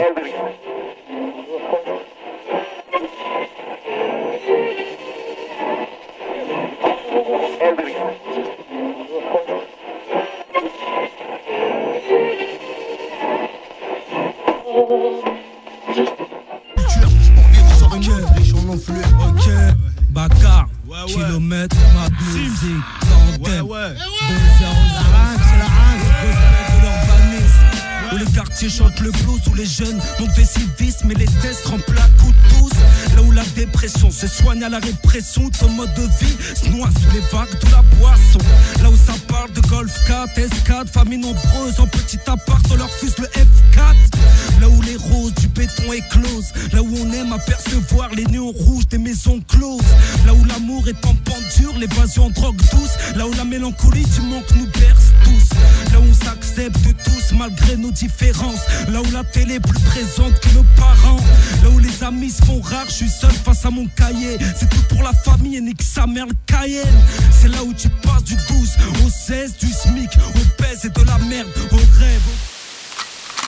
Bacar, kilomètre, ma musique, centaine, 2-0, c'est la haine, respect de l'urbanisme. Où les quartiers chantent le blues, où les jeunes manquent de civisme, mais les tests remplissent à coups de douce. Là où la dépression se soigne à la répression, ton mode de vie se noie sous les vagues de la boisson. Là où ça parle de Golf 4, S4, familles nombreuses en petit appart, on leur fuse le F4. Là où les roses du béton éclosent, là où on aime apercevoir les néons rouges des maisons closes. Là où l'amour est en pendure, l'évasion en drogue douce. Là où la mélancolie du manque nous berce tous. Là où on s'accepte tous malgré nos différences. Là où la télé est plus présente que nos parents. Là où les amis se font rares, je suis seul face à mon cahier. C'est tout pour la famille et nique sa mère le Cayenne. C'est là où tu passes du 12 au 16, du SMIC, au pèse et de la merde, au rêve.